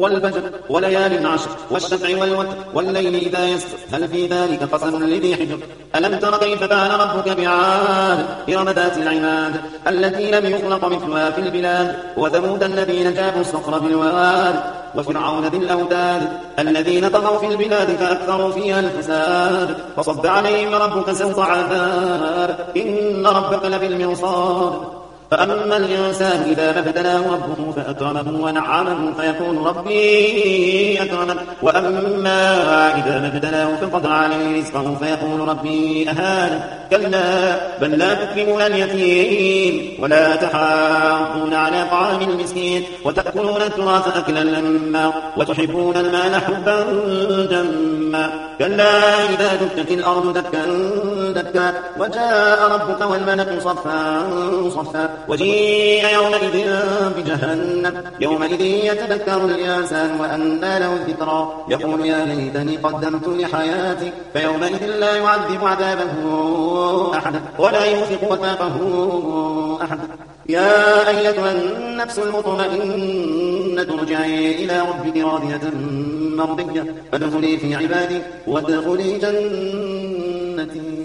والفجر وليال عشر والشفع والوتر والليل إذا يسر هل في ذلك قسم لذي حجر ألم تر كيف فعل ربك بعاد إرم ذات العماد التي لم يخلق مثلها في البلاد وثمود الذين جابوا الصخر بالواد وفرعون ذي الأوتاد الذين طغوا في البلاد فأكثروا فيها الفساد فصب عليهم ربك سوط عذاب إن ربك لبالمرصاد فأما الإنسان إذا ما ابتلاه ربه فأكرمه ونعمه فيقول ربي أكرمن وأما إذا ما ابتلاه فقدر عليه رزقه فيقول ربي أهانن كلا بل لا تكرمون اليتيم ولا تحاضون على طعام المسكين وتأكلون التراث أكلا لما وتحبون المال حبا جما كلا إذا دكت الأرض دكا دكا وجاء ربك والملك صفا صفا وجيء يومئذ بجهنم يومئذ يتذكر الإنسان وأنى له الذكرى يقول يا ليتني قدمت لحياتي فيومئذ لا يعذب عذابه أحد ولا يوثق وثاقه أحد يا أيتها النفس المطمئنة ارجعي إلى ربك راضية مرضية فادخلي في عبادي وادخلي جنتي